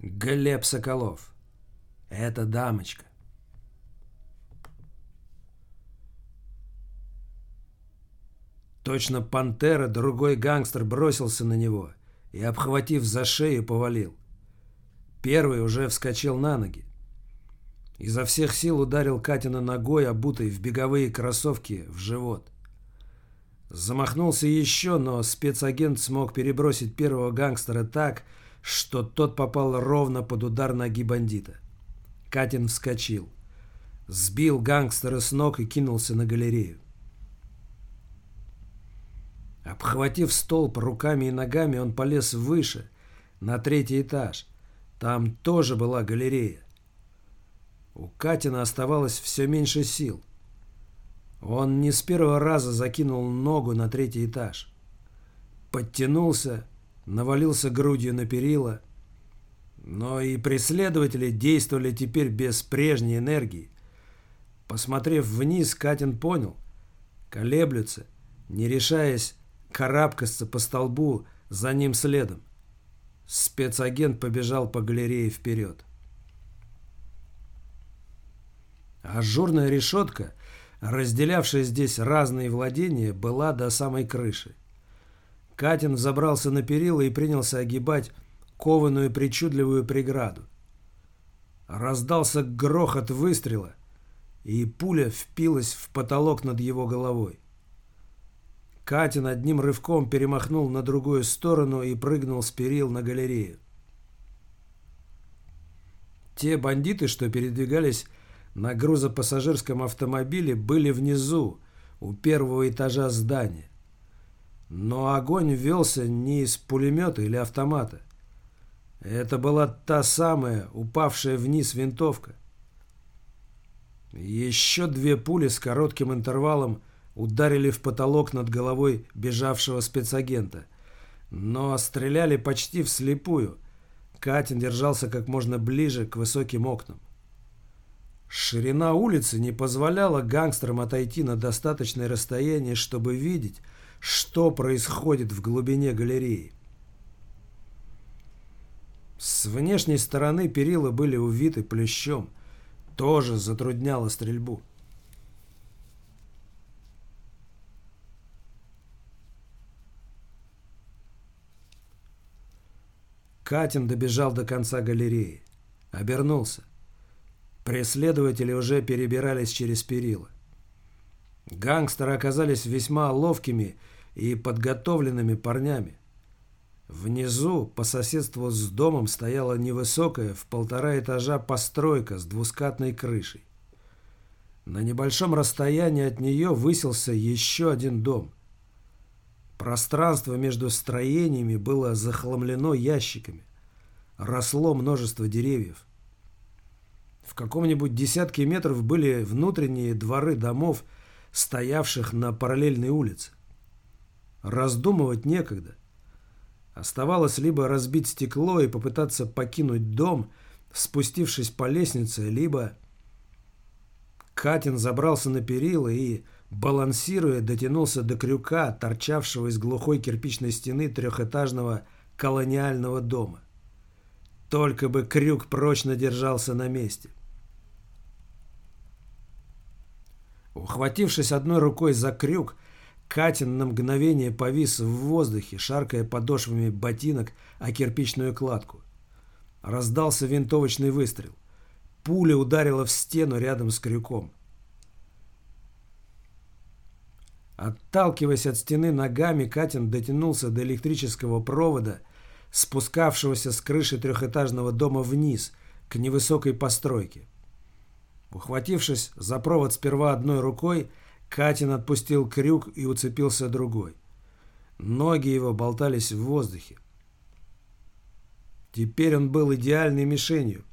Глеб Соколов. Это дамочка. Точно пантера, другой гангстер бросился на него и, обхватив за шею, повалил. Первый уже вскочил на ноги. Изо всех сил ударил Катина ногой, обутой в беговые кроссовки, в живот. Замахнулся еще, но спецагент смог перебросить первого гангстера так, что тот попал ровно под удар ноги бандита. Катин вскочил, сбил гангстера с ног и кинулся на галерею. Обхватив столб руками и ногами, он полез выше, на 3-й этаж. Там тоже была галерея. У Катина оставалось все меньше сил. Он не с первого раза закинул ногу на 3-й этаж. Подтянулся, навалился грудью на перила. Но и преследователи действовали теперь без прежней энергии. Посмотрев вниз, Катин понял. Колеблются, не решаясь карабкаться по столбу за ним следом. Спецагент побежал по галерее вперед. Ажурная решетка, разделявшая здесь разные владения, была до самой крыши. Катин забрался на перила и принялся огибать кованую причудливую преграду. Раздался грохот выстрела, и пуля впилась в потолок над его головой. Катин одним рывком перемахнул на другую сторону и прыгнул с перил на галерею. Те бандиты, что передвигались на грузопассажирском автомобиле, были внизу, у 1-го этажа здания. Но огонь велся не из пулемета или автомата. Это была та самая, упавшая вниз винтовка. Еще 2 пули с коротким интервалом ударили в потолок над головой бежавшего спецагента. Но стреляли почти вслепую. Катин держался как можно ближе к высоким окнам. Ширина улицы не позволяла гангстерам отойти на достаточное расстояние, чтобы видеть, что происходит в глубине галереи. С внешней стороны перила были увиты плющом. Тоже затрудняло стрельбу. Катин добежал до конца галереи. Обернулся. Преследователи уже перебирались через перила. Гангстеры оказались весьма ловкими и подготовленными парнями. Внизу, по соседству с домом, стояла невысокая, в 1,5 этажа постройка с двускатной крышей. На небольшом расстоянии от нее высился еще один дом. Пространство между строениями было захламлено ящиками. Росло множество деревьев. В каком-нибудь десятке метров были внутренние дворы домов, стоявших на параллельной улице. Раздумывать некогда. Оставалось либо разбить стекло и попытаться покинуть дом, спустившись по лестнице, либо... Катин забрался на перила и, балансируя, дотянулся до крюка, торчавшего из глухой кирпичной стены 3-этажного колониального дома. Только бы крюк прочно держался на месте. Ухватившись одной рукой за крюк, Катин на мгновение повис в воздухе, шаркая подошвами ботинок о кирпичную кладку. Раздался винтовочный выстрел. Пуля ударила в стену рядом с крюком. Отталкиваясь от стены ногами, Катин дотянулся до электрического провода, спускавшегося с крыши 3-этажного дома вниз, к невысокой постройке. Ухватившись за провод сперва одной рукой, Катин отпустил крюк и уцепился другой. Ноги его болтались в воздухе. Теперь он был идеальной мишенью.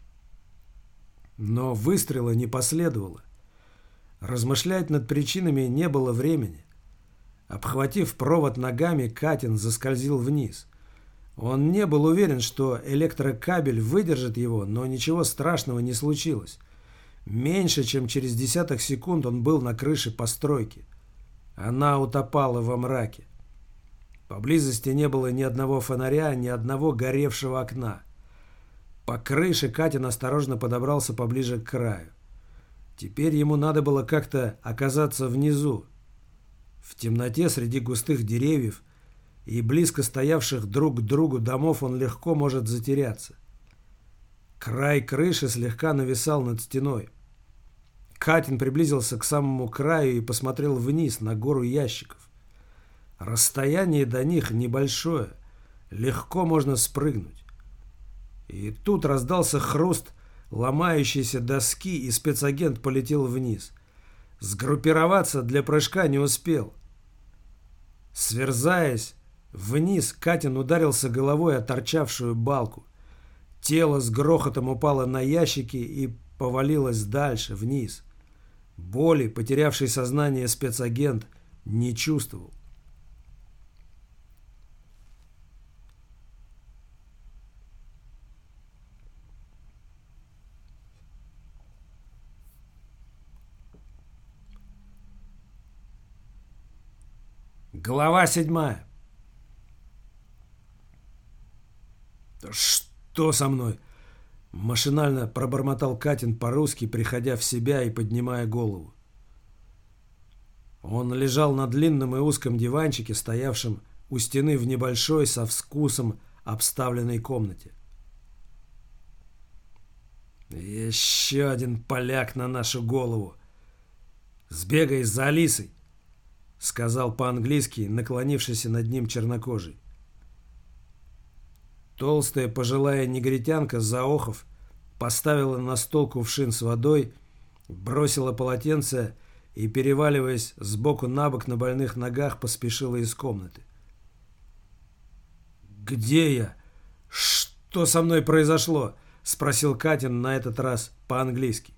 Но выстрела не последовало. Размышлять над причинами не было времени. Обхватив провод ногами, Катин заскользил вниз. Он не был уверен, что электрокабель выдержит его, но ничего страшного не случилось. Меньше чем через десяток секунд он был на крыше постройки. Она утопала во мраке. Поблизости не было ни одного фонаря, ни одного горевшего окна. По крыше Катин осторожно подобрался поближе к краю. Теперь ему надо было как-то оказаться внизу. В темноте среди густых деревьев и близко стоявших друг к другу домов он легко может затеряться. Край крыши слегка нависал над стеной. Катин приблизился к самому краю и посмотрел вниз на гору ящиков. Расстояние до них небольшое, легко можно спрыгнуть. И тут раздался хруст ломающейся доски, и спецагент полетел вниз. Сгруппироваться для прыжка не успел. Сверзаясь вниз, Катин ударился головой о торчавшую балку. Тело с грохотом упало на ящики и повалилось дальше, вниз. Боли, потерявший сознание спецагент, не чувствовал. Глава 7. «Что со мной?» — машинально пробормотал Катин по-русски, приходя в себя и поднимая голову. Он лежал на длинном и узком диванчике, стоявшем у стены в небольшой, со вкусом обставленной комнате. «Еще один поляк на нашу голову. Сбегай за Алисой», — сказал по-английски, наклонившийся над ним чернокожий. Толстая пожилая негритянка, заохов, поставила на стол кувшин с водой, бросила полотенце и, переваливаясь сбоку на бок на больных ногах, поспешила из комнаты. «Где я? Что со мной произошло?» — спросил Катин на этот раз по-английски.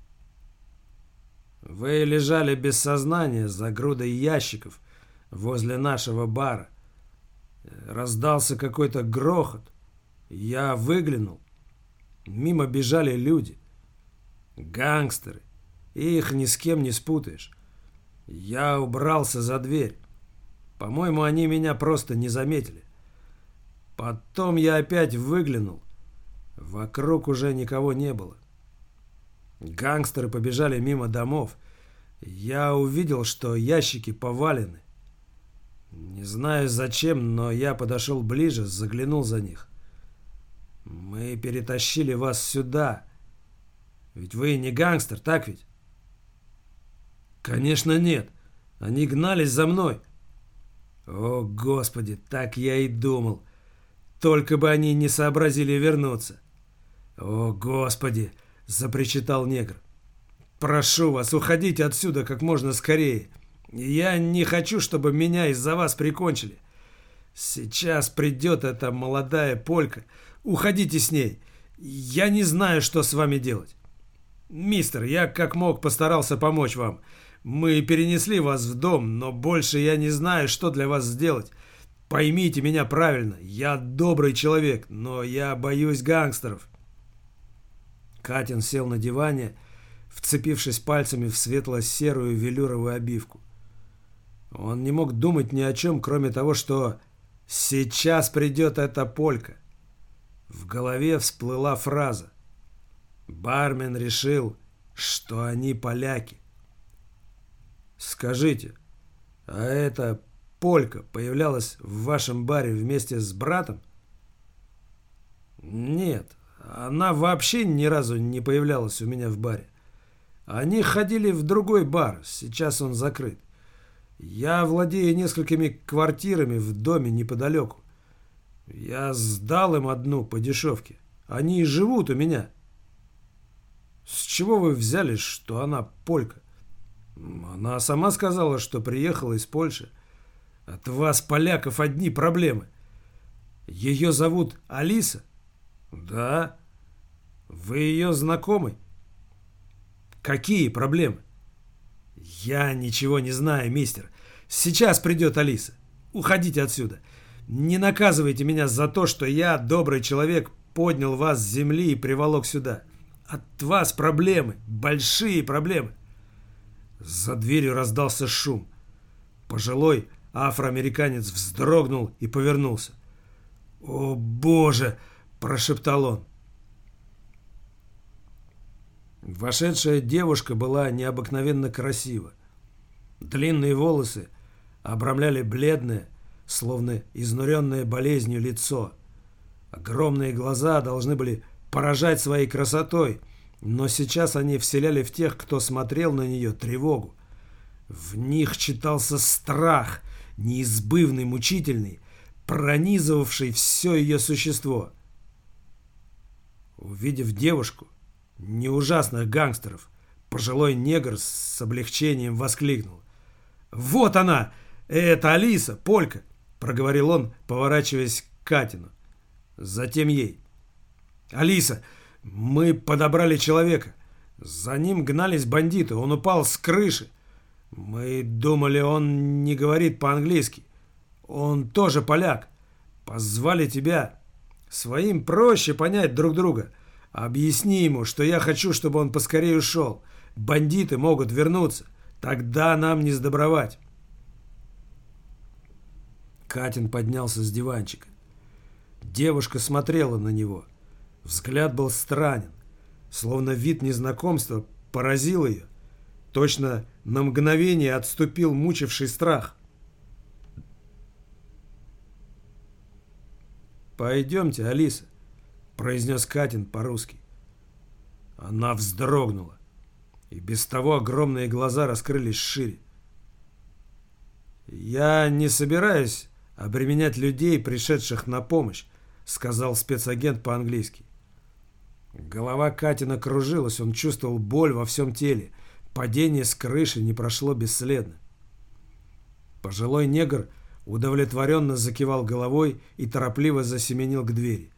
«Вы лежали без сознания за грудой ящиков возле нашего бара. Раздался какой-то грохот. Я выглянул. Мимо бежали люди. Гангстеры. Их ни с кем не спутаешь. Я убрался за дверь. По-моему, они меня просто не заметили. Потом я опять выглянул. Вокруг уже никого не было. Гангстеры побежали мимо домов. Я увидел, что ящики повалены. Не знаю зачем, но я подошел ближе, заглянул за них. Мы перетащили вас сюда. Ведь вы не гангстер, так ведь? Конечно, нет. Они гнались за мной. О, Господи, так я и думал. Только бы они не сообразили вернуться. О, Господи, запричитал негр. Прошу вас, уходите отсюда как можно скорее. Я не хочу, чтобы меня из-за вас прикончили. Сейчас придет эта молодая полька. Уходите с ней. Я не знаю, что с вами делать. Мистер, я как мог постарался помочь вам. Мы перенесли вас в дом, но больше я не знаю, что для вас сделать. Поймите меня правильно. Я добрый человек, но я боюсь гангстеров. Катин сел на диване, вцепившись пальцами в светло-серую велюровую обивку. Он не мог думать ни о чем, кроме того, что сейчас придет эта полька. В голове всплыла фраза. Бармен решил, что они поляки. Скажите, а эта полька появлялась в вашем баре вместе с братом? Нет, она вообще ни разу не появлялась у меня в баре. Они ходили в другой бар, сейчас он закрыт. Я владею несколькими квартирами в доме неподалеку. Я сдал им одну по дешевке. Они и живут у меня. С чего вы взяли, что она полька? Она сама сказала, что приехала из Польши. От вас, поляков, одни проблемы. Ее зовут Алиса? Да. Вы ее знакомый? Какие проблемы? Я ничего не знаю, мистер. Сейчас придет Алиса. Уходите отсюда. Не наказывайте меня за то, что я, добрый человек, поднял вас с земли и приволок сюда. От вас проблемы, большие проблемы. За дверью раздался шум. Пожилой афроамериканец вздрогнул и повернулся. «О, Боже!» – прошептал он. Вошедшая девушка была необыкновенно красива. Длинные волосы обрамляли бледное, словно изнуренное болезнью лицо. Огромные глаза должны были поражать своей красотой, но сейчас они вселяли в тех, кто смотрел на нее, тревогу. В них читался страх, неизбывный, мучительный, пронизывавший все ее существо. Увидев девушку, не ужасных гангстеров, пожилой негр с облегчением воскликнул: «Вот она! Это Алиса, полька!» — проговорил он, поворачиваясь к Катину. Затем ей: «Алиса, мы подобрали человека. За ним гнались бандиты, он упал с крыши. Мы думали, он не говорит по-английски. Он тоже поляк. Позвали тебя. Своим проще понять друг друга. Объясни ему, что я хочу, чтобы он поскорее ушел. Бандиты могут вернуться. Тогда нам не сдобровать». Катин поднялся с диванчика. Девушка смотрела на него. Взгляд был странен, словно вид незнакомства поразил ее. Точно на мгновение отступил мучивший страх. «Пойдемте, Алиса», — произнес Катин по-русски. Она вздрогнула, и без того огромные глаза раскрылись шире. «Я не собираюсь обременять людей, пришедших на помощь», — сказал спецагент по-английски. Голова Катина кружилась, он чувствовал боль во всем теле. Падение с крыши не прошло бесследно. Пожилой негр удовлетворенно закивал головой и торопливо засеменил к двери.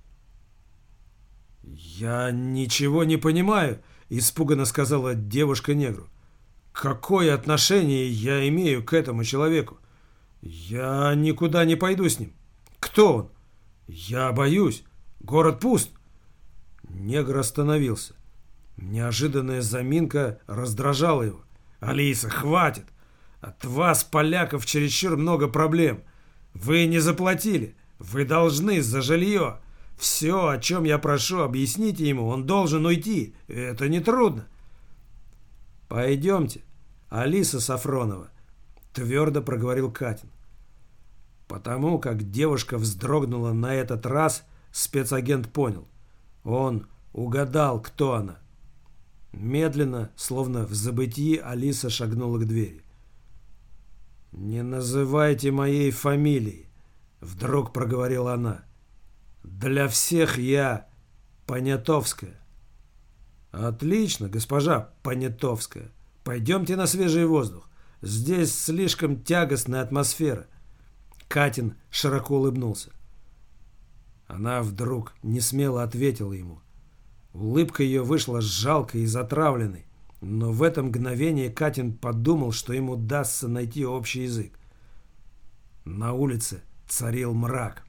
«Я ничего не понимаю», — испуганно сказала девушка негру. «Какое отношение я имею к этому человеку? Я никуда не пойду с ним. Кто он? Я боюсь. Город пуст». Негр остановился. Неожиданная заминка раздражала его. «Алиса, хватит! От вас, поляков, чересчур много проблем. Вы не заплатили. Вы должны за жилье. Все, о чем я прошу, объясните ему. Он должен уйти. Это нетрудно». «Пойдемте, Алиса Сафронова», — твердо проговорил Катин. Потому как девушка вздрогнула на этот раз, спецагент понял. Он угадал, кто она. Медленно, словно в забытии, Алиса шагнула к двери. «Не называйте моей фамилии», — вдруг проговорила она. «Для всех я Понятовская». «Отлично, госпожа Понятовская. Пойдемте на свежий воздух. Здесь слишком тягостная атмосфера». Катин широко улыбнулся. Она вдруг несмело ответила ему. Улыбка ее вышла жалкой и затравленной, но в это мгновение Катин подумал, что ему удастся найти общий язык. На улице царил мрак.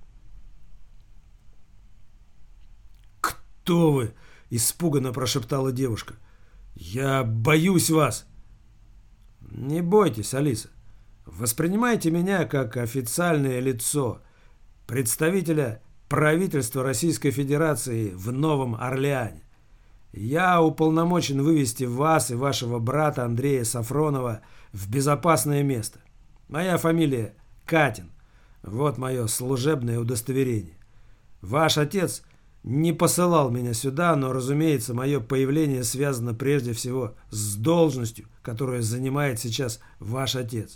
«Кто вы?» — испуганно прошептала девушка. «Я боюсь вас!» «Не бойтесь, Алиса. Воспринимайте меня как официальное лицо, представителя правительства Российской Федерации в Новом Орлеане. Я уполномочен вывести вас и вашего брата Андрея Сафронова в безопасное место. Моя фамилия Катин. Вот мое служебное удостоверение. Ваш отец не посылал меня сюда, но, разумеется, мое появление связано прежде всего с должностью, которую занимает сейчас ваш отец.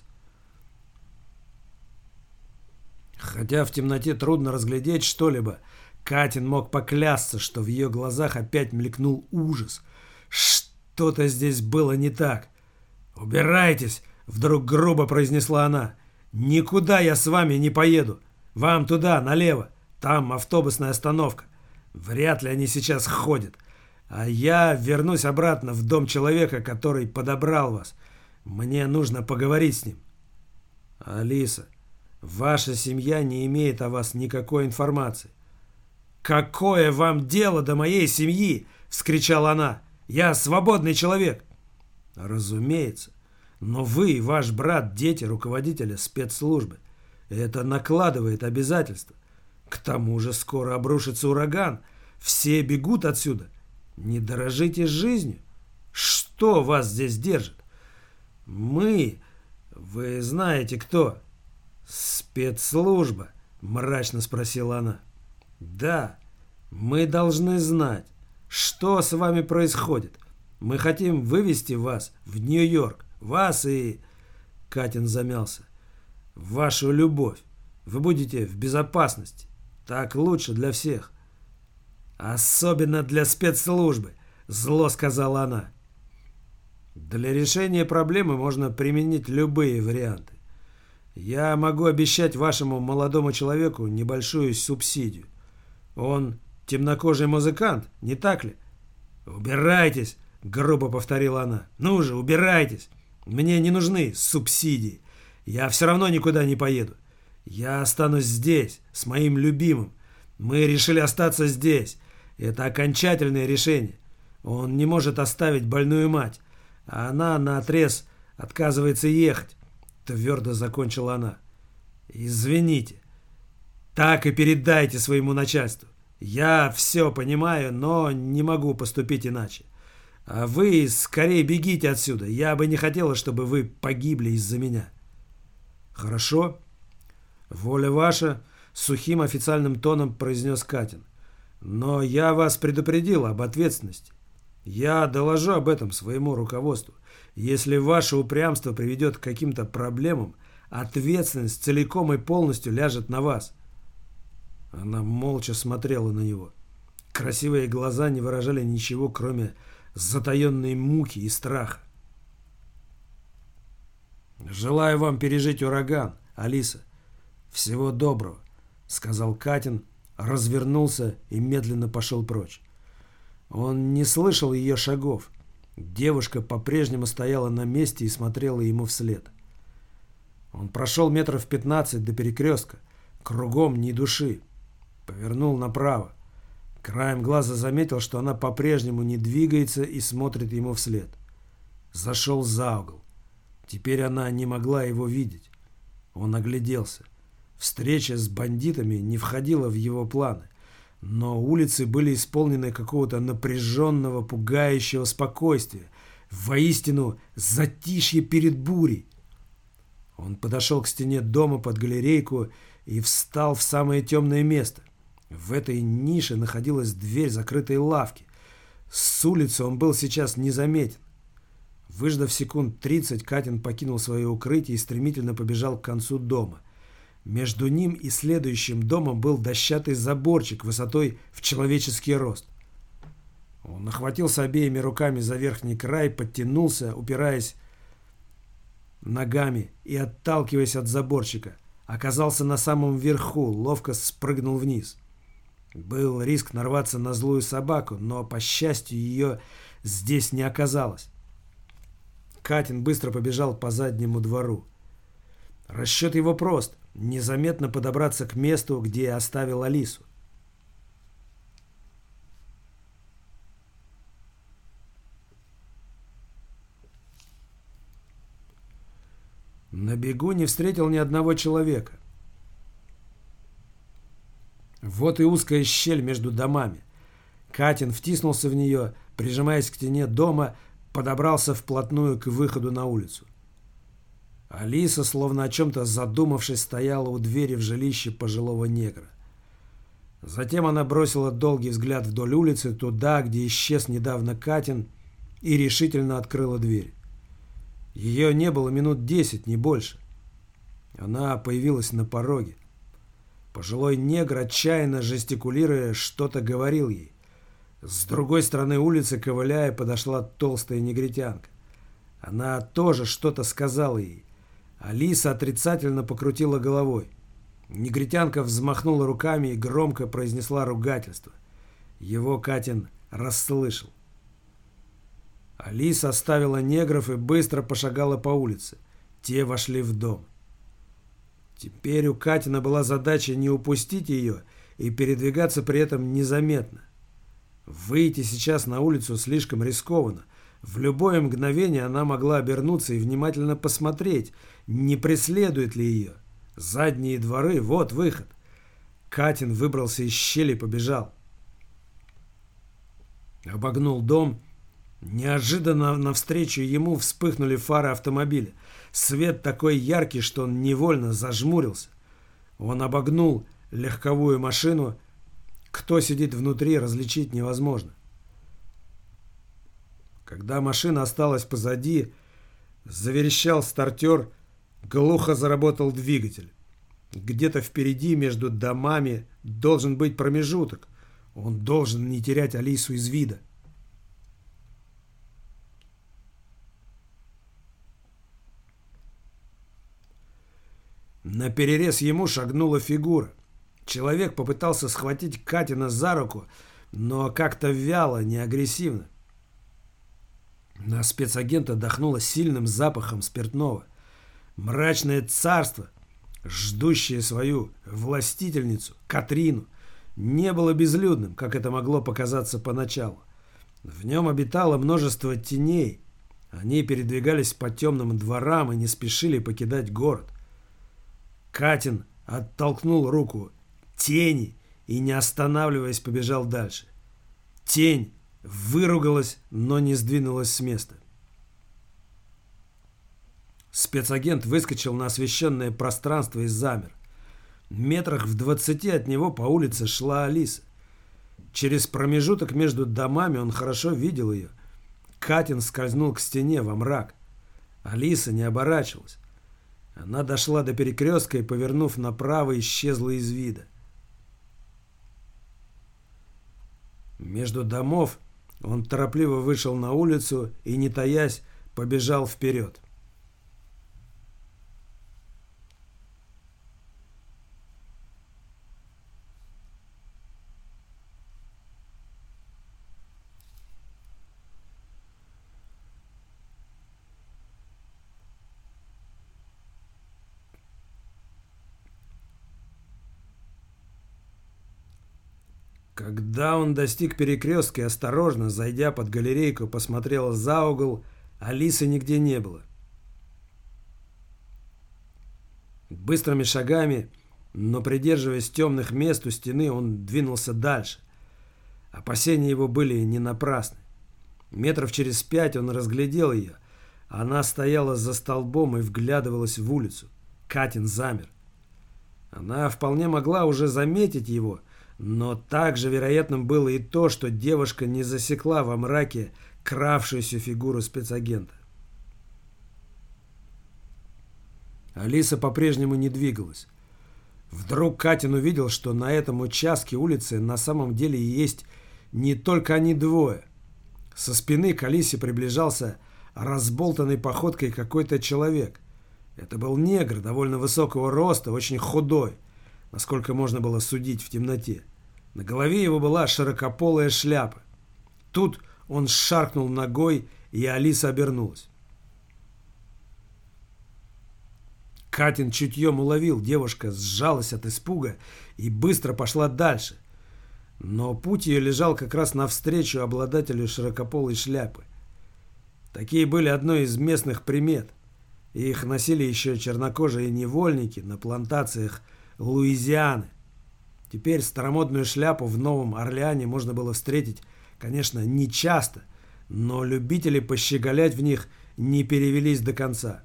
Хотя в темноте трудно разглядеть что-либо, Катин мог поклясться, что в ее глазах опять мелькнул ужас. Что-то здесь было не так. «Убирайтесь!» — вдруг грубо произнесла она. «Никуда я с вами не поеду. Вам туда, налево. Там автобусная остановка. Вряд ли они сейчас ходят. А я вернусь обратно в дом человека, который подобрал вас. Мне нужно поговорить с ним». «Алиса, ваша семья не имеет о вас никакой информации». «Какое вам дело до моей семьи?» — вскричала она. «Я свободный человек». «Разумеется. Но вы и ваш брат — дети руководителя спецслужбы. Это накладывает обязательства. К тому же скоро обрушится ураган. Все бегут отсюда. Не дорожите жизнью? Что вас здесь держит? Мы... Вы знаете кто? Спецслужба, мрачно спросила она. Да, мы должны знать, что с вами происходит. Мы хотим вывести вас в Нью-Йорк. Вас и... Катин замялся. Вашу любовь. Вы будете в безопасности. Так лучше для всех. Особенно для спецслужбы, зло сказала она. Для решения проблемы можно применить любые варианты. Я могу обещать вашему молодому человеку небольшую субсидию. Он темнокожий музыкант, не так ли? Убирайтесь, грубо повторила она. Ну же, убирайтесь. Мне не нужны субсидии. Я все равно никуда не поеду. Я останусь здесь, с моим любимым. Мы решили остаться здесь. Это окончательное решение. Он не может оставить больную мать. А она наотрез отказывается ехать. Твердо закончила она. Извините. Так и передайте своему начальству. Я все понимаю, но не могу поступить иначе. А вы скорее бегите отсюда. Я бы не хотела, чтобы вы погибли из-за меня. Хорошо. Воля ваша, сухим официальным тоном произнес Катин. Но я вас предупредил об ответственности. Я доложу об этом своему руководству. Если ваше упрямство приведет к каким-то проблемам, ответственность целиком и полностью ляжет на вас. Она молча смотрела на него. Красивые глаза не выражали ничего, кроме затаенной муки и страха. «Желаю вам пережить ураган, Алиса. Всего доброго», — сказал Катин, развернулся и медленно пошел прочь. Он не слышал ее шагов. Девушка по-прежнему стояла на месте и смотрела ему вслед. Он прошел метров 15 до перекрестка. Кругом ни души. Повернул направо. Краем глаза заметил, что она по-прежнему не двигается и смотрит ему вслед. Зашел за угол. Теперь она не могла его видеть. Он огляделся. Встреча с бандитами не входила в его планы. Но улицы были исполнены какого-то напряженного, пугающего спокойствия. Воистину, затишье перед бурей. Он подошел к стене дома под галерейку и встал в самое темное место. В этой нише находилась дверь закрытой лавки. С улицы он был сейчас незаметен. Выждав секунд 30, Катин покинул свое укрытие и стремительно побежал к концу дома. Между ним и следующим домом был дощатый заборчик высотой в человеческий рост. Он охватился обеими руками за верхний край, подтянулся, упираясь ногами и отталкиваясь от заборчика. Оказался на самом верху, ловко спрыгнул вниз. Был риск нарваться на злую собаку, но, по счастью, ее здесь не оказалось. Катин быстро побежал по заднему двору. Расчет его прост. Незаметно подобраться к месту, где оставил Алису. На бегу не встретил ни одного человека. Вот и узкая щель между домами. Катин втиснулся в нее, прижимаясь к стене дома, подобрался вплотную к выходу на улицу. Алиса, словно о чем-то задумавшись, стояла у двери в жилище пожилого негра. Затем она бросила долгий взгляд вдоль улицы, туда, где исчез недавно Катин, и решительно открыла дверь. Ее не было минут 10, не больше. Она появилась на пороге. Пожилой негр, отчаянно жестикулируя, что-то говорил ей. С другой стороны улицы, ковыляя, подошла толстая негритянка. Она тоже что-то сказала ей. Алиса отрицательно покрутила головой. Негритянка взмахнула руками и громко произнесла ругательство. Его Катин расслышал. Алиса оставила негров и быстро пошагала по улице. Те вошли в дом. Теперь у Катина была задача не упустить ее и передвигаться при этом незаметно. Выйти сейчас на улицу слишком рискованно. В любое мгновение она могла обернуться и внимательно посмотреть, не преследует ли ее. Задние дворы, вот выход. Катин выбрался из щели и побежал. Обогнул дом. Неожиданно навстречу ему вспыхнули фары автомобиля. Свет такой яркий, что он невольно зажмурился. Он обогнул легковую машину. Кто сидит внутри, различить невозможно. Когда машина осталась позади, заверещал стартер, глухо заработал двигатель. Где-то впереди, между домами, должен быть промежуток. Он должен не терять Алису из вида. Наперерез ему шагнула фигура. Человек попытался схватить Катина за руку, но как-то вяло, не агрессивно. На спецагента дохнуло сильным запахом спиртного. Мрачное царство, ждущее свою властительницу, Катрину, не было безлюдным, как это могло показаться поначалу. В нем обитало множество теней. Они передвигались по темным дворам и не спешили покидать город. Катин оттолкнул руку тени и, не останавливаясь, побежал дальше. Тень выругалась, но не сдвинулась с места. Спецагент выскочил на освещенное пространство и замер. Метрах в 20 от него по улице шла Алиса. Через промежуток между домами он хорошо видел ее. Катин скользнул к стене во мрак. Алиса не оборачивалась. Она дошла до перекрестка и, повернув направо, исчезла из вида. Между домов он торопливо вышел на улицу и, не таясь, побежал вперед. Когда он достиг перекрестка и, осторожно, зайдя под галерейку, посмотрел за угол, Алисы нигде не было. Быстрыми шагами, но придерживаясь темных мест у стены, он двинулся дальше. Опасения его были не напрасны. Метров через 5 он разглядел ее. Она стояла за столбом и вглядывалась в улицу. Катин замер. Она вполне могла уже заметить его, но также вероятным было и то, что девушка не засекла во мраке кравшуюся фигуру спецагента. Алиса по-прежнему не двигалась. Вдруг Катин увидел, что на этом участке улицы на самом деле есть не только они двое. Со спины к Алисе приближался разболтанной походкой какой-то человек. Это был негр довольно высокого роста, очень худой, насколько можно было судить в темноте. На голове его была широкополая шляпа. Тут он шаркнул ногой, и Алиса обернулась. Катин чутьем уловил, девушка сжалась от испуга и быстро пошла дальше. Но путь ее лежал как раз навстречу обладателю широкополой шляпы. Такие были одной из местных примет. Их носили еще чернокожие невольники на плантациях Луизианы. Теперь старомодную шляпу в Новом Орлеане можно было встретить, конечно, не часто, но любители пощеголять в них не перевелись до конца.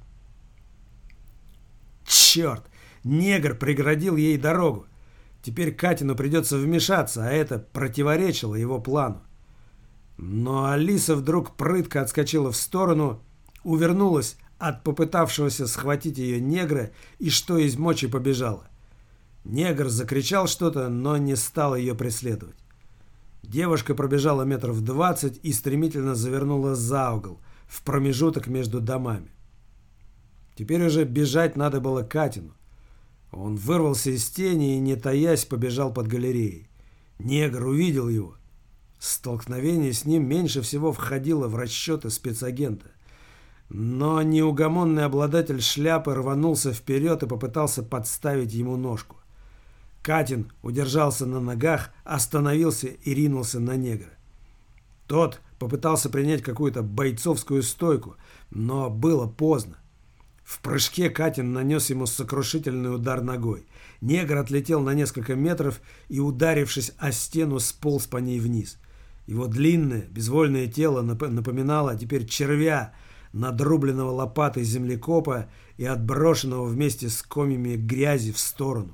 Черт! Негр преградил ей дорогу. Теперь Катину придется вмешаться, а это противоречило его плану. Но Алиса вдруг прытко отскочила в сторону, увернулась от попытавшегося схватить ее негра и что из мочи побежала. Негр закричал что-то, но не стал ее преследовать. Девушка пробежала метров 20 и стремительно завернула за угол, в промежуток между домами. Теперь уже бежать надо было Катину. Он вырвался из тени и, не таясь, побежал под галереей. Негр увидел его. Столкновение с ним меньше всего входило в расчеты спецагента. Но неугомонный обладатель шляпы рванулся вперед и попытался подставить ему ножку. Катин удержался на ногах, остановился и ринулся на негра. Тот попытался принять какую-то бойцовскую стойку, но было поздно. В прыжке Катин нанес ему сокрушительный удар ногой. Негр отлетел на несколько метров и, ударившись о стену, сполз по ней вниз. Его длинное, безвольное тело напоминало теперь червя, надрубленного лопатой землекопа и отброшенного вместе с комьями грязи в сторону.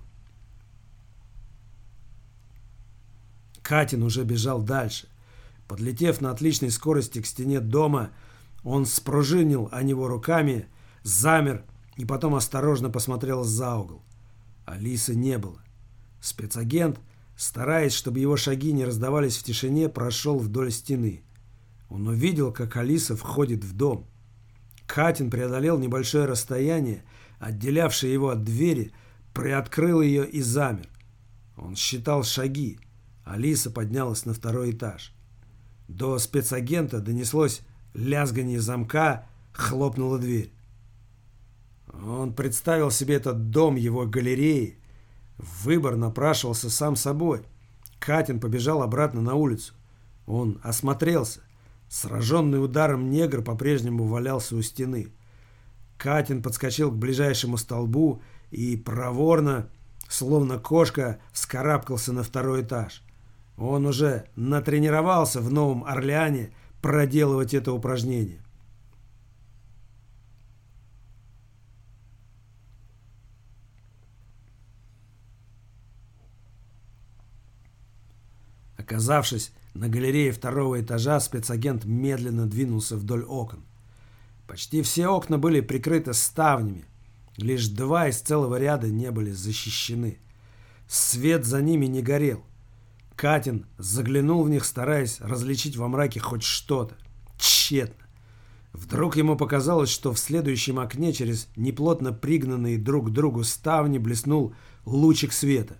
Катин уже бежал дальше. Подлетев на отличной скорости к стене дома, он спружинил о него руками, замер и потом осторожно посмотрел за угол. Алисы не было. Спецагент, стараясь, чтобы его шаги не раздавались в тишине, прошел вдоль стены. Он увидел, как Алиса входит в дом. Катин преодолел небольшое расстояние, отделявшее его от двери, приоткрыл ее и замер. Он считал шаги. Алиса поднялась на второй этаж. До спецагента донеслось лязганье замка, хлопнула дверь. Он представил себе этот дом его галереи. Выбор напрашивался сам собой. Катин побежал обратно на улицу. Он осмотрелся. Сраженный ударом негр по-прежнему валялся у стены. Катин подскочил к ближайшему столбу и проворно, словно кошка, вскарабкался на второй этаж. Он уже натренировался в Новом Орлеане проделывать это упражнение. Оказавшись на галерее второго этажа, спецагент медленно двинулся вдоль окон. Почти все окна были прикрыты ставнями. Лишь два из целого ряда не были защищены. Свет за ними не горел. Катин заглянул в них, стараясь различить во мраке хоть что-то. Тщетно. Вдруг ему показалось, что в следующем окне через неплотно пригнанные друг к другу ставни блеснул лучик света.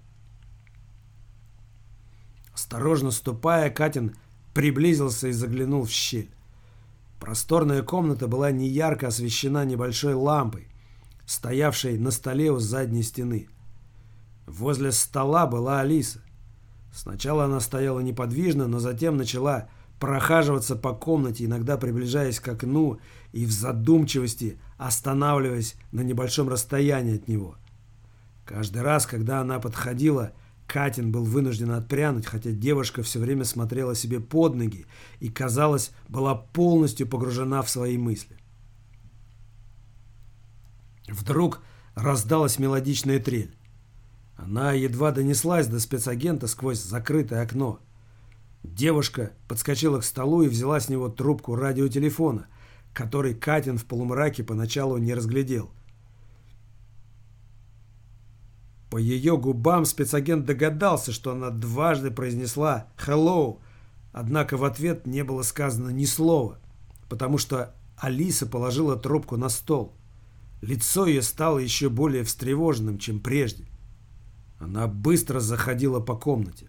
Осторожно ступая, Катин приблизился и заглянул в щель. Просторная комната была неярко освещена небольшой лампой, стоявшей на столе у задней стены. Возле стола была Алиса. Сначала она стояла неподвижно, но затем начала прохаживаться по комнате, иногда приближаясь к окну и в задумчивости останавливаясь на небольшом расстоянии от него. Каждый раз, когда она подходила, Катин был вынужден отпрянуть, хотя девушка все время смотрела себе под ноги и, казалось, была полностью погружена в свои мысли. Вдруг раздалась мелодичная трель. Она едва донеслась до спецагента сквозь закрытое окно. Девушка подскочила к столу и взяла с него трубку радиотелефона, который Катин в полумраке поначалу не разглядел. По ее губам спецагент догадался, что она дважды произнесла «hello», однако в ответ не было сказано ни слова, потому что Алиса положила трубку на стол. Лицо ее стало еще более встревоженным, чем прежде. Она быстро заходила по комнате.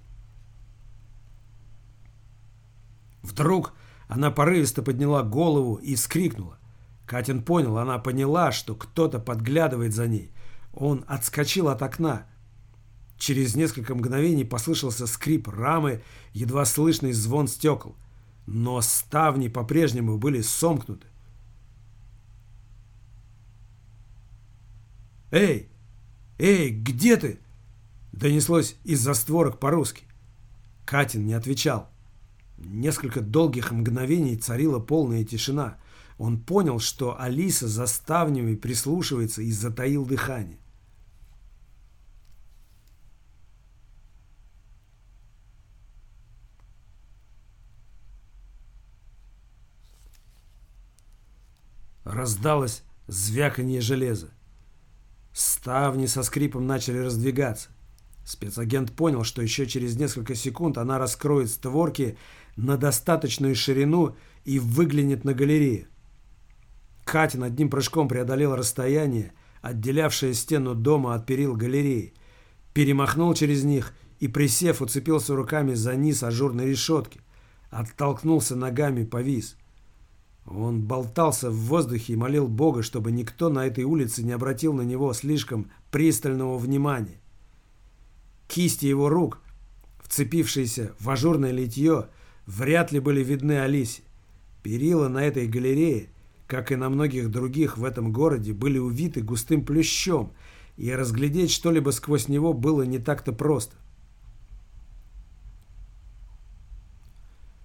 Вдруг она порывисто подняла голову и вскрикнула. Катин понял, она поняла, что кто-то подглядывает за ней. Он отскочил от окна. Через несколько мгновений послышался скрип рамы, едва слышный звон стекол. Но ставни по-прежнему были сомкнуты. «Эй! Эй, где ты?» Донеслось из-за створок по-русски. Катин не отвечал. Несколько долгих мгновений царила полная тишина. Он понял, что Алиса за ставнями прислушивается и затаил дыхание. Раздалось звяканье железа. Ставни со скрипом начали раздвигаться. Спецагент понял, что еще через несколько секунд она раскроет створки на достаточную ширину и выглянет на галерею. Катин одним прыжком преодолел расстояние, отделявшее стену дома от перил галереи, перемахнул через них и, присев, уцепился руками за низ ажурной решетки, оттолкнулся ногами, повис. Он болтался в воздухе и молил Бога, чтобы никто на этой улице не обратил на него слишком пристального внимания. Кисти его рук, вцепившиеся в ажурное литье, вряд ли были видны Алисе. Перила на этой галерее, как и на многих других в этом городе, были увиты густым плющом, и разглядеть что-либо сквозь него было не так-то просто.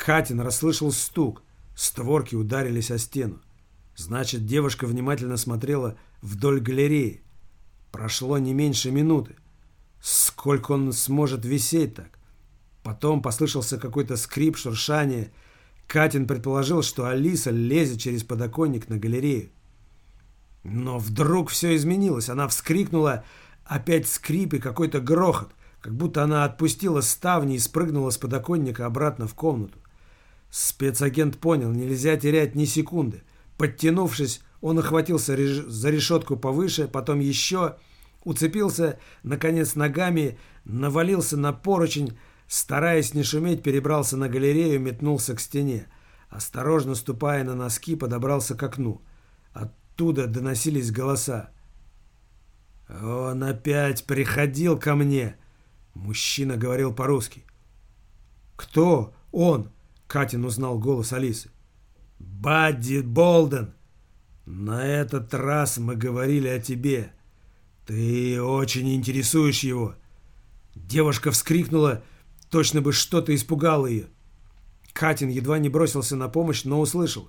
Катин расслышал стук. Створки ударились о стену. Значит, девушка внимательно смотрела вдоль галереи. Прошло не меньше минуты. Сколько он сможет висеть так? Потом послышался какой-то скрип, шуршание. Катин предположил, что Алиса лезет через подоконник на галерею. Но вдруг все изменилось. Она вскрикнула. Опять скрип и какой-то грохот. Как будто она отпустила ставни и спрыгнула с подоконника обратно в комнату. Спецагент понял, нельзя терять ни секунды. Подтянувшись, он охватился за решетку повыше, потом еще, уцепился, наконец, ногами, навалился на поручень, стараясь не шуметь, перебрался на галерею, метнулся к стене. Осторожно ступая на носки, подобрался к окну. Оттуда доносились голоса. «Он опять приходил ко мне!» Мужчина говорил по-русски. «Кто он?» Катин узнал голос Алисы. «Бадди Болден! На этот раз мы говорили о тебе. Ты очень интересуешь его». Девушка вскрикнула, точно бы что-то испугало ее. Катин едва не бросился на помощь, но услышал.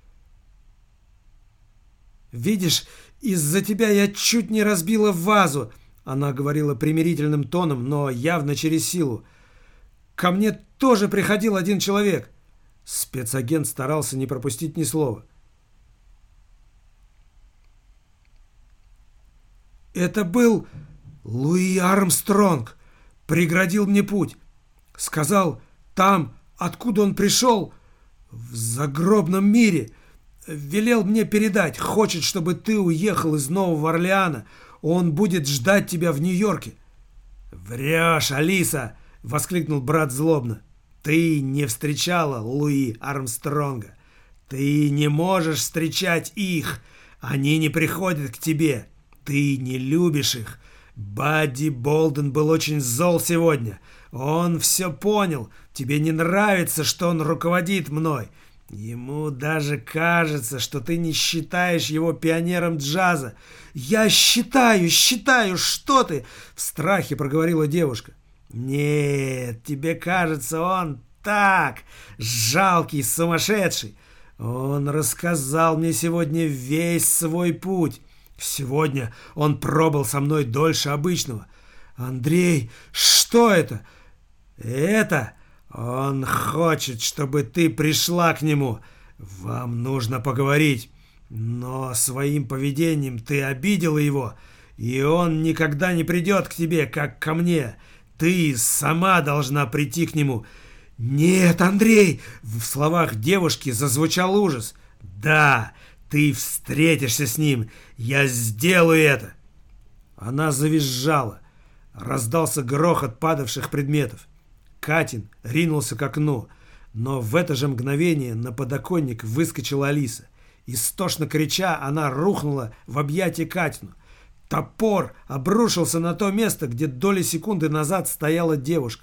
«Видишь, из-за тебя я чуть не разбила вазу!» Она говорила примирительным тоном, но явно через силу. «Ко мне тоже приходил один человек!» Спецагент старался не пропустить ни слова. «Это был Луи Армстронг. Преградил мне путь. Сказал, там, откуда он пришел, в загробном мире. Велел мне передать, хочет, чтобы ты уехал из Нового Орлеана. Он будет ждать тебя в Нью-Йорке». «Врешь, Алиса!» — воскликнул брат злобно. «Ты не встречала Луи Армстронга. Ты не можешь встречать их. Они не приходят к тебе. Ты не любишь их. Бадди Болден был очень зол сегодня. Он все понял. Тебе не нравится, что он руководит мной. Ему даже кажется, что ты не считаешь его пионером джаза». «Я считаю, что ты?» — в страхе проговорила девушка. «Нет, тебе кажется, он так, жалкий, сумасшедший. Он рассказал мне сегодня весь свой путь. Сегодня он пробыл со мной дольше обычного. Андрей, что это?» «Это он хочет, чтобы ты пришла к нему. Вам нужно поговорить. Но своим поведением ты обидела его, и он никогда не придет к тебе, как ко мне. Ты сама должна прийти к нему». «Нет, Андрей!» — в словах девушки зазвучал ужас. «Да, ты встретишься с ним. Я сделаю это!» Она завизжала. Раздался грохот падавших предметов. Катин ринулся к окну, но в это же мгновение на подоконник выскочила Алиса. Истошно крича, она рухнула в объятия Катину. Топор обрушился на то место, где доли секунды назад стояла девушка.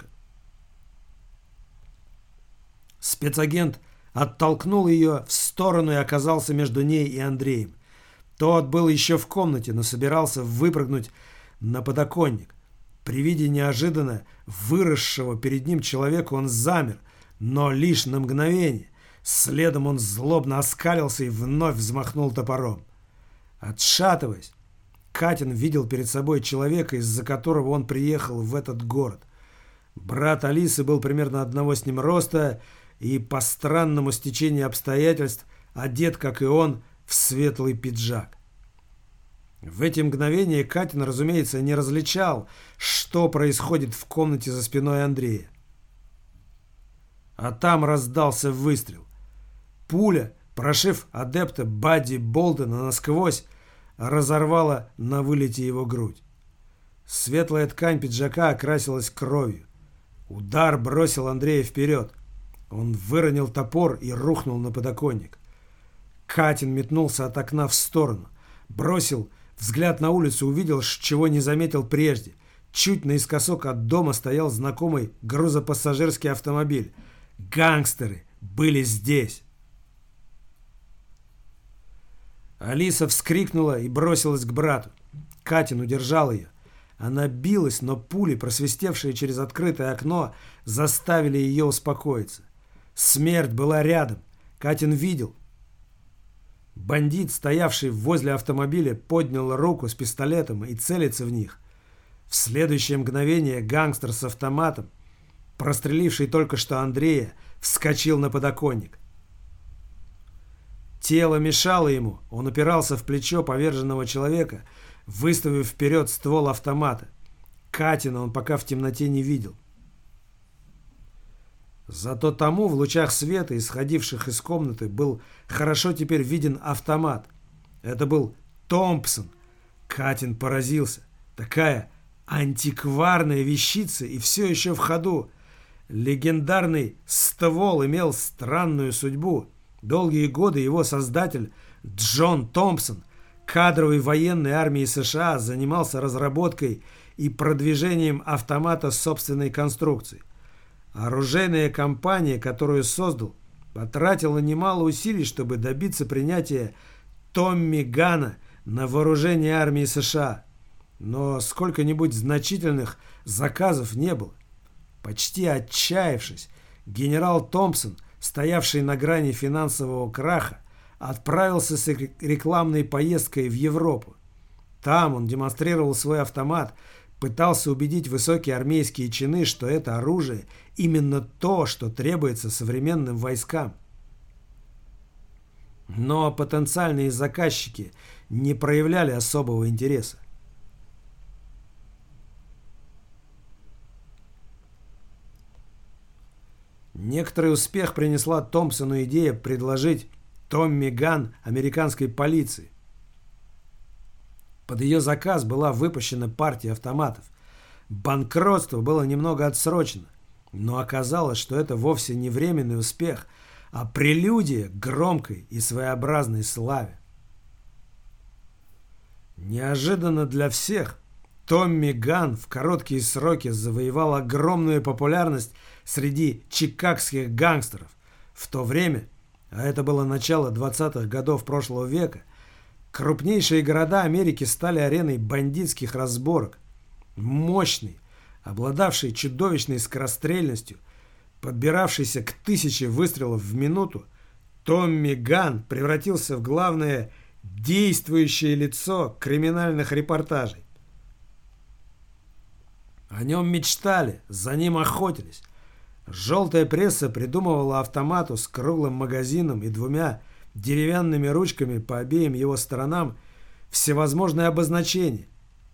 Спецагент оттолкнул ее в сторону и оказался между ней и Андреем. Тот был еще в комнате, но собирался выпрыгнуть на подоконник. При виде неожиданно выросшего перед ним человека он замер, но лишь на мгновение. Следом он злобно оскалился и вновь взмахнул топором. Отшатываясь, Катин видел перед собой человека, из-за которого он приехал в этот город. Брат Алисы был примерно одного с ним роста и, по странному стечению обстоятельств, одет, как и он, в светлый пиджак. В эти мгновения Катин, разумеется, не различал, что происходит в комнате за спиной Андрея. А там раздался выстрел. Пуля, прошив адепта Бадди Болдена насквозь, разорвала на вылете его грудь. Светлая ткань пиджака окрасилась кровью. Удар бросил Андрея вперед. Он выронил топор и рухнул на подоконник. Катин метнулся от окна в сторону. Бросил взгляд на улицу, увидел, чего не заметил прежде. Чуть наискосок от дома стоял знакомый грузопассажирский автомобиль. Гангстеры были здесь. Алиса вскрикнула и бросилась к брату. Катин удержал ее. Она билась, но пули, просвистевшие через открытое окно, заставили ее успокоиться. Смерть была рядом. Катин видел. Бандит, стоявший возле автомобиля, поднял руку с пистолетом и целится в них. В следующее мгновение гангстер с автоматом, простреливший только что Андрея, вскочил на подоконник. Тело мешало ему, он упирался в плечо поверженного человека, выставив вперед ствол автомата. Катина он пока в темноте не видел. Зато тому в лучах света, исходивших из комнаты, был хорошо теперь виден автомат. Это был Томпсон. Катин поразился. Такая антикварная вещица и все еще в ходу. Легендарный ствол имел странную судьбу. Долгие годы его создатель Джон Томпсон, кадровый военной армии США, занимался разработкой и продвижением автомата собственной конструкции. Оружейная компания, которую создал, потратила немало усилий, чтобы добиться принятия Томми Гана на вооружение армии США. Но сколько-нибудь значительных заказов не было. Почти отчаявшись, генерал Томпсон, стоявший на грани финансового краха, отправился с рекламной поездкой в Европу. Там он демонстрировал свой автомат, пытался убедить высокие армейские чины, что это оружие именно то, что требуется современным войскам. Но потенциальные заказчики не проявляли особого интереса. Некоторый успех принесла Томпсону идея предложить Томми Ган американской полиции. Под ее заказ была выпущена партия автоматов. Банкротство было немного отсрочено, но оказалось, что это вовсе не временный успех, а прелюдия к громкой и своеобразной славе. Неожиданно для всех Томми Ган в короткие сроки завоевал огромную популярность среди чикагских гангстеров. В то время, а это было начало 20-х годов прошлого века, крупнейшие города Америки стали ареной бандитских разборок. Мощный, обладавший чудовищной скорострельностью, подбиравшийся к 1000 выстрелов в минуту, Томми Ган превратился в главное действующее лицо криминальных репортажей. О нем мечтали, за ним охотились. Желтая пресса придумывала автомату с круглым магазином и 2 деревянными ручками по обеим его сторонам всевозможные обозначения.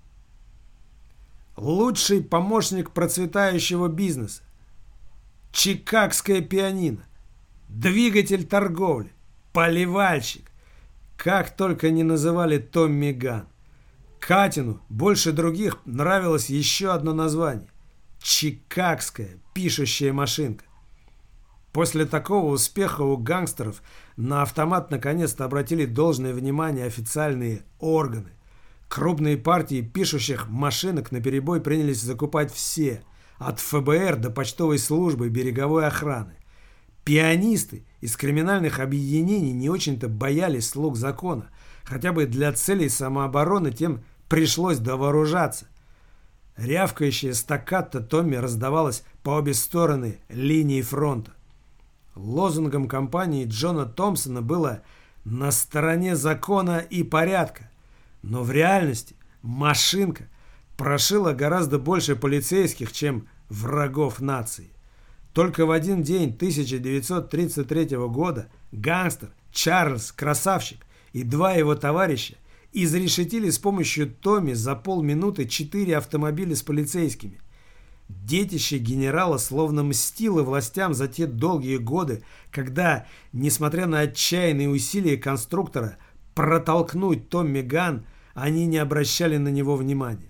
Лучший помощник процветающего бизнеса. Чикагское пианино. Двигатель торговли. Поливальщик. Как только не называли Томми Ган. Катину больше других нравилось еще одно название. Чикагская пишущая машинка. После такого успеха у гангстеров на автомат наконец-то обратили должное внимание официальные органы. Крупные партии пишущих машинок наперебой принялись закупать все, от ФБР до почтовой службы и береговой охраны. Пианисты из криминальных объединений не очень-то боялись слуг закона, хотя бы для целей самообороны тем пришлось довооружаться. Рявкающая стаккато Томми раздавалась по обе стороны линии фронта. Лозунгом компании Джона Томпсона было «на стороне закона и порядка», но в реальности машинка прошила гораздо больше полицейских, чем врагов нации. Только в один день 1933 года гангстер Чарльз Красавчик и 2 его товарища изрешетили с помощью Томми за полминуты 4 автомобиля с полицейскими. Детище генерала словно мстило властям за те долгие годы, когда, несмотря на отчаянные усилия конструктора протолкнуть Томми Ган, они не обращали на него внимания.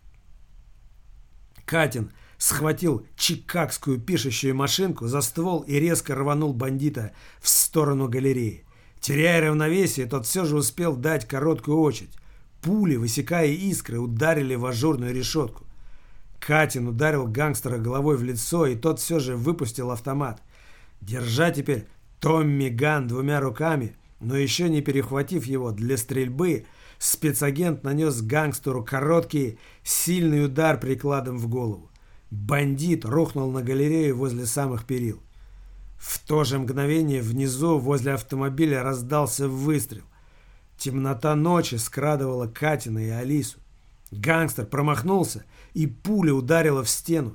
Катин схватил чикагскую пишущую машинку за ствол и резко рванул бандита в сторону галереи. Теряя равновесие, тот все же успел дать короткую очередь. Пули, высекая искры, ударили в ажурную решетку. Катин ударил гангстера головой в лицо, и тот все же выпустил автомат. Держа теперь Томми Ган 2 руками, но еще не перехватив его для стрельбы, спецагент нанес гангстеру короткий, сильный удар прикладом в голову. Бандит рухнул на галерею возле самых перил. В то же мгновение внизу возле автомобиля раздался выстрел. Темнота ночи скрадывала Катина и Алису. Гангстер промахнулся, и пуля ударила в стену.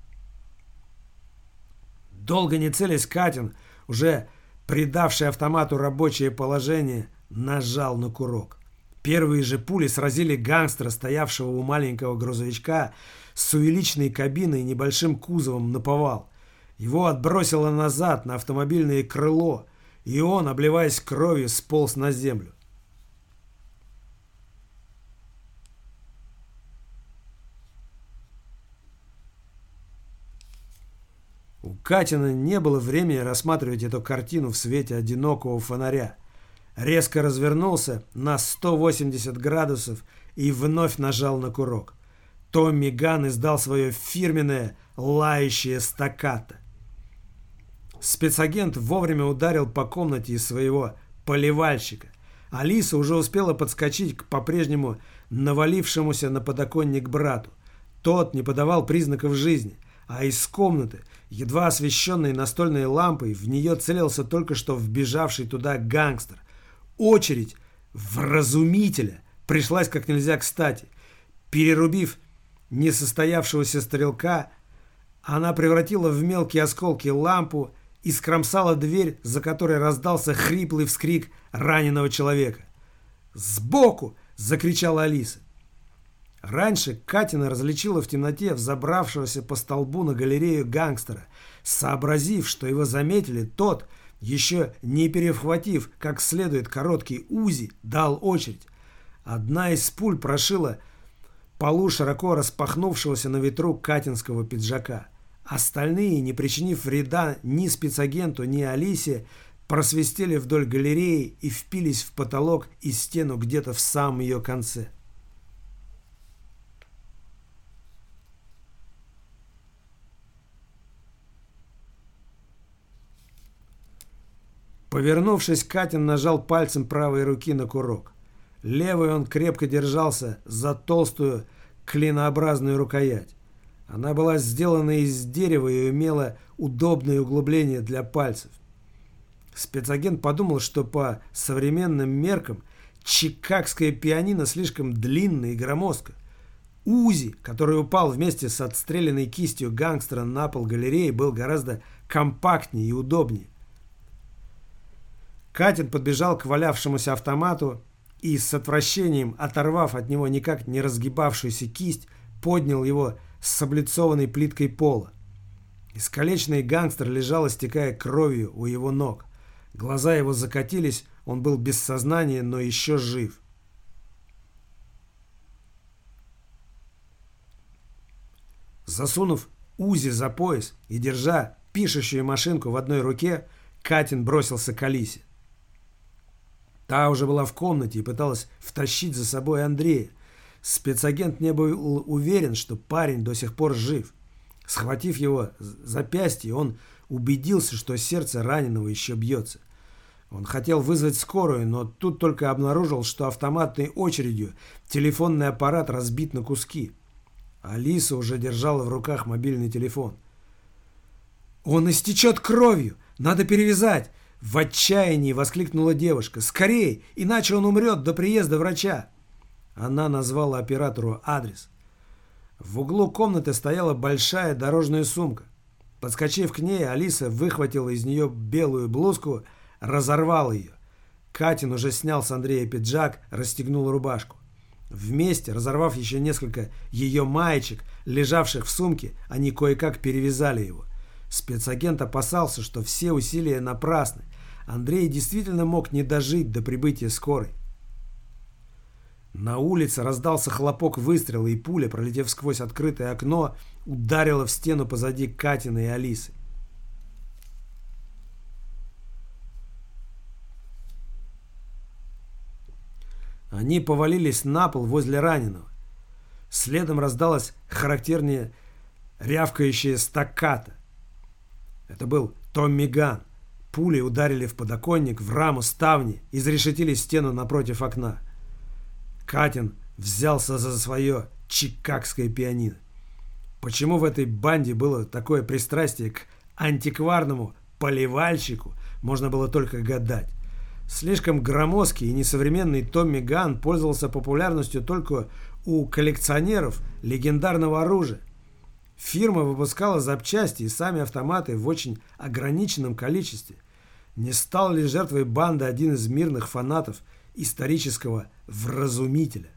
Долго не целясь, Катин, уже придавший автомату рабочее положение, нажал на курок. Первые же пули сразили гангстера, стоявшего у маленького грузовичка с увеличенной кабиной и небольшим кузовом наповал. Его отбросило назад на автомобильное крыло, и он, обливаясь кровью, сполз на землю. У Катина не было времени рассматривать эту картину в свете одинокого фонаря. Резко развернулся на 180 градусов и вновь нажал на курок. Томми Ган издал свое фирменное лающее стаккато. Спецагент вовремя ударил по комнате из своего поливальщика. Алиса уже успела подскочить к по-прежнему навалившемуся на подоконник брату. Тот не подавал признаков жизни, а из комнаты, едва освещенной настольной лампой, в нее целился только что вбежавший туда гангстер. Очередь вразумителя пришлась как нельзя кстати. Перерубив несостоявшегося стрелка, она превратила в мелкие осколки лампу и скромсала дверь, за которой раздался хриплый вскрик раненого человека. «Сбоку!» — закричала Алиса. Раньше Катина различила в темноте взобравшегося по столбу на галерею гангстера. Сообразив, что его заметили, тот, еще не перехватив как следует короткий УЗИ, дал очередь. Одна из пуль прошила полу широко распахнувшегося на ветру катинского пиджака. Остальные, не причинив вреда ни спецагенту, ни Алисе, просвистели вдоль галереи и впились в потолок и стену где-то в самом ее конце. Повернувшись, Катин нажал пальцем правой руки на курок. Левой он крепко держался за толстую клинообразную рукоять. Она была сделана из дерева и имела удобные углубления для пальцев. Спецагент подумал, что по современным меркам чикагское пианино слишком длинно и громоздко. УЗИ, который упал вместе с отстрелянной кистью гангстера на пол галереи, был гораздо компактнее и удобнее. Катин подбежал к валявшемуся автомату и с отвращением, оторвав от него никак не разгибавшуюся кисть, поднял его с облицованной плиткой пола. Искалеченный гангстер лежал, истекая кровью у его ног. Глаза его закатились, он был без сознания, но еще жив. Засунув УЗИ за пояс и держа пишущую машинку в одной руке, Катин бросился к Алисе. Та уже была в комнате и пыталась втащить за собой Андрея. Спецагент не был уверен, что парень до сих пор жив. Схватив его запястье, он убедился, что сердце раненого еще бьется. Он хотел вызвать скорую, но тут только обнаружил, что автоматной очередью телефонный аппарат разбит на куски. Алиса уже держала в руках мобильный телефон. «Он истечет кровью! Надо перевязать!» В отчаянии воскликнула девушка. «Скорей, иначе он умрет до приезда врача!» Она назвала оператору адрес. В углу комнаты стояла большая дорожная сумка. Подскочив к ней, Алиса выхватила из нее белую блузку, разорвала ее. Катин уже снял с Андрея пиджак, расстегнул рубашку. Вместе, разорвав еще несколько ее маечек, лежавших в сумке, они кое-как перевязали его. Спецагент опасался, что все усилия напрасны. Андрей действительно мог не дожить до прибытия скорой. На улице раздался хлопок выстрела, и пуля, пролетев сквозь открытое окно, ударила в стену позади Катина и Алисы. Они повалились на пол возле раненого. Следом раздалось характернее рявкающее стаккато. Это был Томми Ган. Пули ударили в подоконник, в раму, ставни, изрешетили стену напротив окна. Катин взялся за свое чикагское пианино. Почему в этой банде было такое пристрастие к антикварному поливальщику можно было только гадать. Слишком громоздкий и несовременный Томми Ган пользовался популярностью только у коллекционеров легендарного оружия. Фирма выпускала запчасти и сами автоматы в очень ограниченном количестве. Не стал ли жертвой банды один из мирных фанатов исторического вразумителя?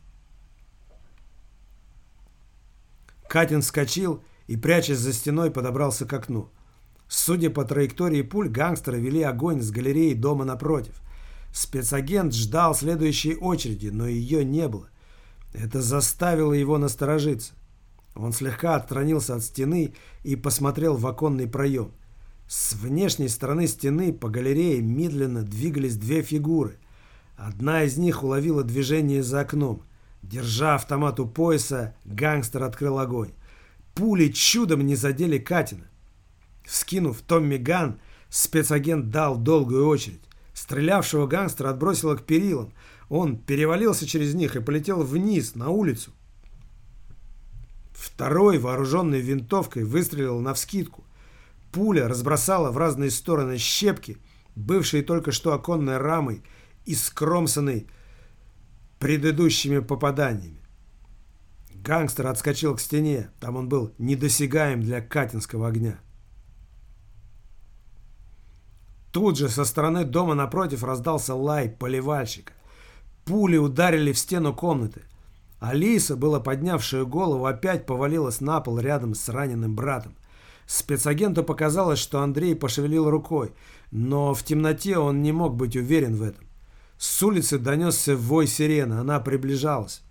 Катин вскочил и, прячась за стеной, подобрался к окну. Судя по траектории пуль, гангстеры вели огонь с галереи дома напротив. Спецагент ждал следующей очереди, но ее не было. Это заставило его насторожиться. Он слегка отстранился от стены и посмотрел в оконный проем. С внешней стороны стены по галерее медленно двигались две фигуры. Одна из них уловила движение за окном. Держа автомат у пояса, гангстер открыл огонь. Пули чудом не задели Катина. Вскинув Томми Ган, спецагент дал долгую очередь. Стрелявшего гангстера отбросило к перилам. Он перевалился через них и полетел вниз, на улицу. Второй, вооруженный винтовкой, выстрелил навскидку. Пуля разбросала в разные стороны щепки, бывшие только что оконной рамой и скромсанной предыдущими попаданиями. Гангстер отскочил к стене. Там он был недосягаем для катинского огня. Тут же со стороны дома напротив раздался лай поливальщика. Пули ударили в стену комнаты. Алиса, было поднявшая голову, опять повалилась на пол рядом с раненым братом. Спецагенту показалось, что Андрей пошевелил рукой, но в темноте он не мог быть уверен в этом. С улицы донесся вой сирены, она приближалась.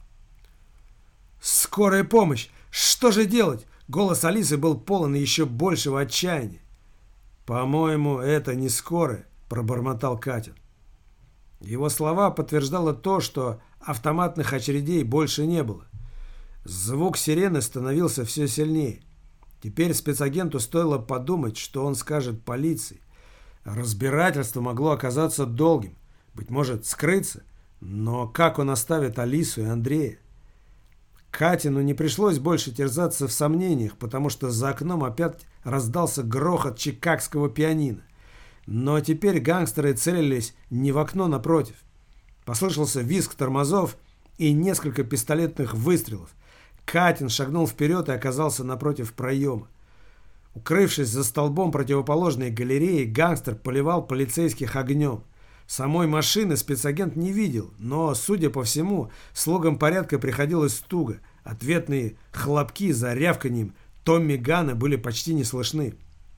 «Скорая помощь! Что же делать?» Голос Алисы был полон еще большего отчаяния. «По-моему, это не скорая», – пробормотал Катин. Его слова подтверждало то, что автоматных очередей больше не было. Звук сирены становился все сильнее. Теперь спецагенту стоило подумать, что он скажет полиции. Разбирательство могло оказаться долгим, быть может, скрыться, но как он оставит Алису и Андрея? Катину не пришлось больше терзаться в сомнениях, потому что за окном опять раздался грохот чикагского пианино. Но теперь гангстеры целились не в окно напротив. Послышался визг тормозов и несколько пистолетных выстрелов. Катин шагнул вперед и оказался напротив проема. Укрывшись за столбом противоположной галереи, гангстер поливал полицейских огнем. Самой машины спецагент не видел, но, судя по всему, слугам порядка приходилось туго. Ответные хлопки за рявканьем Томми Гана были почти не слышны.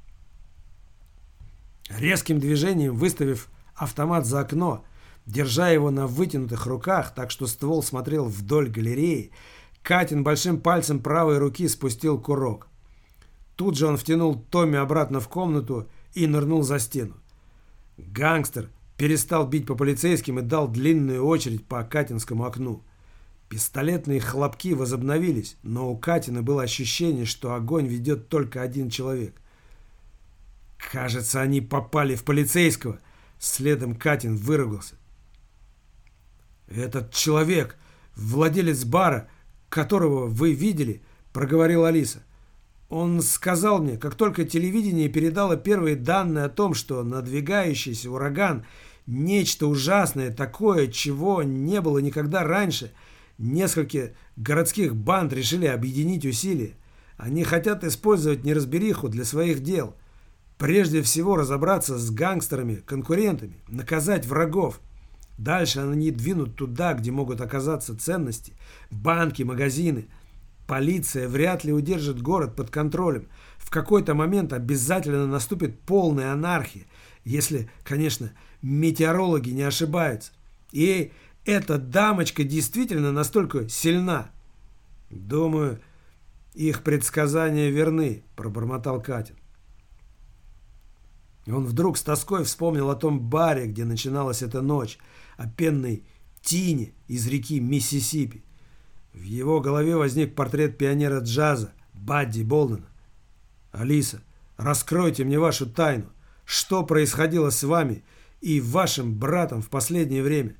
Резким движением выставив автомат за окно, держа его на вытянутых руках, так что ствол смотрел вдоль галереи, Катин большим пальцем правой руки спустил курок. Тут же он втянул Томми обратно в комнату и нырнул за стену. Гангстер перестал бить по полицейским и дал длинную очередь по Катинскому окну. Пистолетные хлопки возобновились, но у Катина было ощущение, что огонь ведет только один человек. «Кажется, они попали в полицейского!» Следом Катин выругался. «Этот человек, владелец бара, которого вы видели, — проговорила Алиса. Он сказал мне, как только телевидение передало первые данные о том, что надвигающийся ураган — нечто ужасное, такое, чего не было никогда раньше, несколько городских банд решили объединить усилия. Они хотят использовать неразбериху для своих дел. Прежде всего разобраться с гангстерами, конкурентами, наказать врагов. Дальше они двинут туда, где могут оказаться ценности, банки, магазины. Полиция вряд ли удержит город под контролем. В какой-то момент обязательно наступит полная анархия, если, конечно, метеорологи не ошибаются. И эта дамочка действительно настолько сильна. Думаю, их предсказания верны, пробормотал Катин. Он вдруг с тоской вспомнил о том баре, где начиналась эта ночь, о пенной тине из реки Миссисипи. В его голове возник портрет пионера джаза Бадди Болдена. «Алиса, раскройте мне вашу тайну. Что происходило с вами и вашим братом в последнее время?»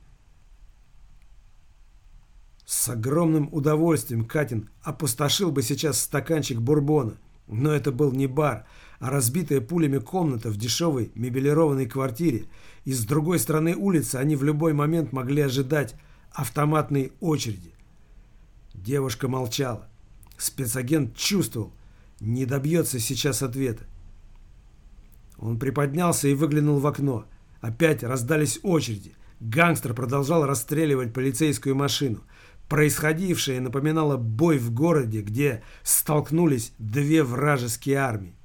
С огромным удовольствием Катин опустошил бы сейчас стаканчик бурбона. Но это был не бар, а разбитая пулями комната в дешевой мебелированной квартире, и с другой стороны улицы они в любой момент могли ожидать автоматной очереди. Девушка молчала. Спецагент чувствовал, не добьется сейчас ответа. Он приподнялся и выглянул в окно. Опять раздались очереди. Гангстер продолжал расстреливать полицейскую машину. Происходившее напоминало бой в городе, где столкнулись две вражеские армии.